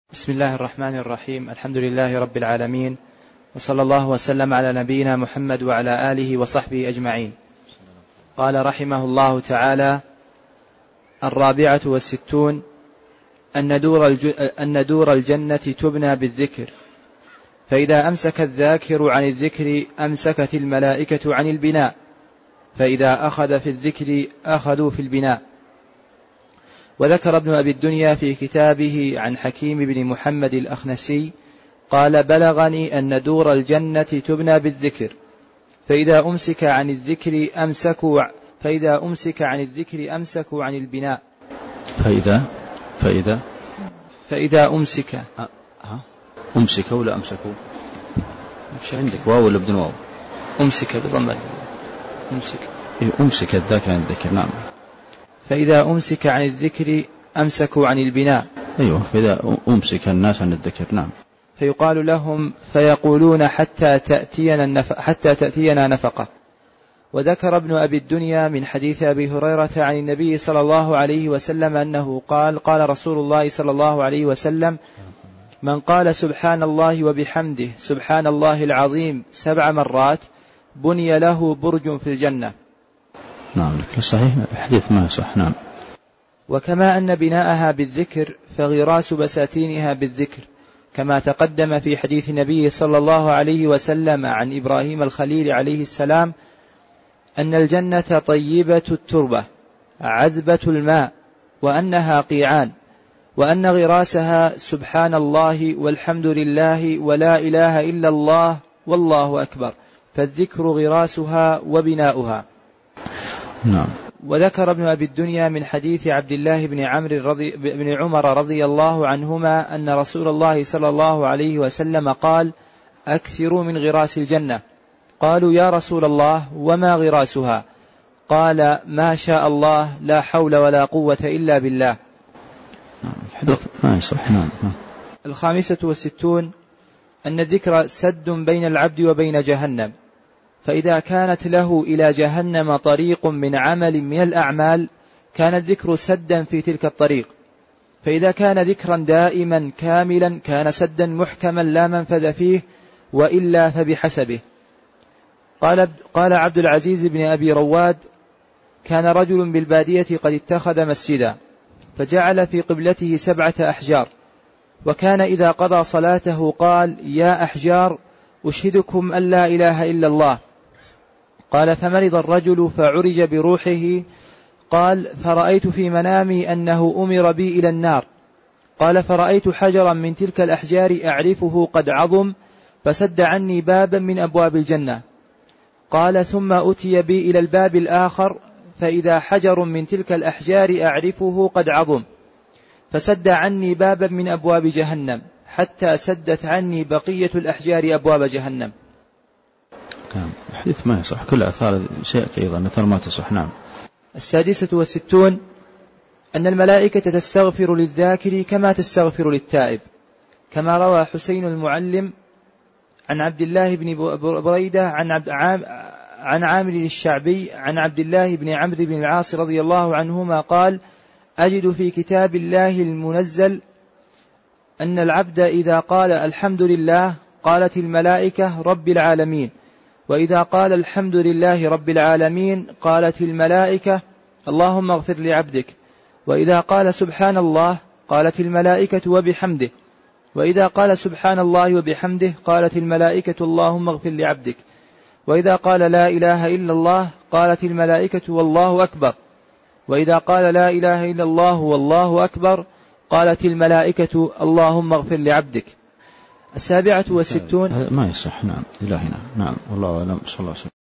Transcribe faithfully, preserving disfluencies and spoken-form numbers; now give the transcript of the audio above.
بسم الله الرحمن الرحيم. الحمد لله رب العالمين، وصلى الله وسلم على نبينا محمد وعلى آله وصحبه أجمعين. قال رحمه الله تعالى: الرابعة والستون أن دور, الج... أن دور الجنة تبنى بالذكر، فإذا أمسك الذاكر عن الذكر أمسكت الملائكة عن البناء، فإذا أخذ في الذكر أخذوا في البناء. وذكر ابن أبي الدنيا في كتابه عن حكيم بن محمد الأخنسي قال: بلغني أن دور الجنة تبنى بالذكر، فإذا أمسك عن الذكر أمسكوا فإذا أمسك عن الذكر أمسكوا عن البناء. فإذا فإذا فإذا أمسك أه. أمسك ولا أمسكوا؟ عندك واو ولا بدون واو؟ أمسك بضم أمسك إيه أمسك الذاكر عن الذكر. نعم. فإذا أمسك عن الذكر أمسكوا عن البناء. أيوة، فإذا أمسك الناس عن الذكر. نعم. فيقال لهم فيقولون حتى تأتينا النفقة حتى تأتينا نفقة. وذكر ابن أبي الدنيا من حديث أبي هريرة عن النبي صلى الله عليه وسلم أنه قال: قال رسول الله صلى الله عليه وسلم: من قال سبحان الله وبحمده سبحان الله العظيم سبع مرات بني له برج في الجنة. نعم، لكن صحيح الحديث ما صح. نعم. وكما أن بناءها بالذكر فغراس بساتينها بالذكر، كما تقدم في حديث النبي صلى الله عليه وسلم عن إبراهيم الخليل عليه السلام أن الجنة طيبة التربة عذبة الماء، وأنها قيعان، وأن غراسها سبحان الله والحمد لله ولا إله إلا الله والله أكبر، فالذكر غراسها وبناؤها. نعم. وذكر ابن أبي الدنيا من حديث عبد الله بن عمرو رضي بن عمر رضي الله عنهما أن رسول الله صلى الله عليه وسلم قال: أكثروا من غراس الجنة. قالوا: يا رسول الله وما غراسها؟ قال: ما شاء الله لا حول ولا قوة إلا بالله. الحديث ما يصح. نعم. الخامسة والستون أن الذكر سد بين العبد وبين جهنم، فإذا كانت له إلى جهنم طريق من عمل من الأعمال كان الذكر سدا في تلك الطريق، فإذا كان ذكرا دائما كاملا كان سدا محكما لا منفذ فيه، وإلا فبحسبه. قال, قال عبد العزيز بن أبي رواد: كان رجل بالبادية قد اتخذ مسجدا فجعل في قبلته سبعة أحجار، وكان إذا قضى صلاته قال: يا أحجار أشهدكم أن لا إله إلا الله. قال: فمرض الرجل فعرج بروحه. قال: فرأيت في منامي أنه أمر بي إلى النار. قال: فرأيت حجرا من تلك الأحجار أعرفه قد عظم فسد عني بابا من أبواب الجنة. قال: ثم أتي بي إلى الباب الآخر فإذا حجر من تلك الأحجار أعرفه قد عظم فسد عني بابا من أبواب جهنم حتى سدت عني بقية الأحجار أبواب جهنم. نعم. الحديث ما يصح، كل أثار سيأتي أيضا مثل ما تصح. نعم. السادسة والستون أن الملائكة تستغفر للذاكر كما تستغفر للتائب، كما روى حسين المعلم عن عبد الله بن بريدة عن عبد عام عن عامر الشعبي عن عبد الله بن عمرو بن العاص رضي الله عنهما قال: أجد في كتاب الله المنزل أن العبد إذا قال الحمد لله قالت الملائكة رب العالمين، وإذا قال الحمد لله رب العالمين قالت الملائكة اللهم اغفر لعبدك، وإذا قال سبحان الله قالت الملائكة وبحمده، وإذا قال سبحان الله وبحمده قالت الملائكة اللهم اغفر لعبدك، وإذا قال لا إله إلا الله قالت الملائكة والله أكبر، وإذا قال لا إله إلا الله والله أكبر قالت الملائكة اللهم اغفر لعبدك. السابعة والستون ما يصح. نعم. إلهنا. نعم. والله أعلم. صلى الله عليه وسلم.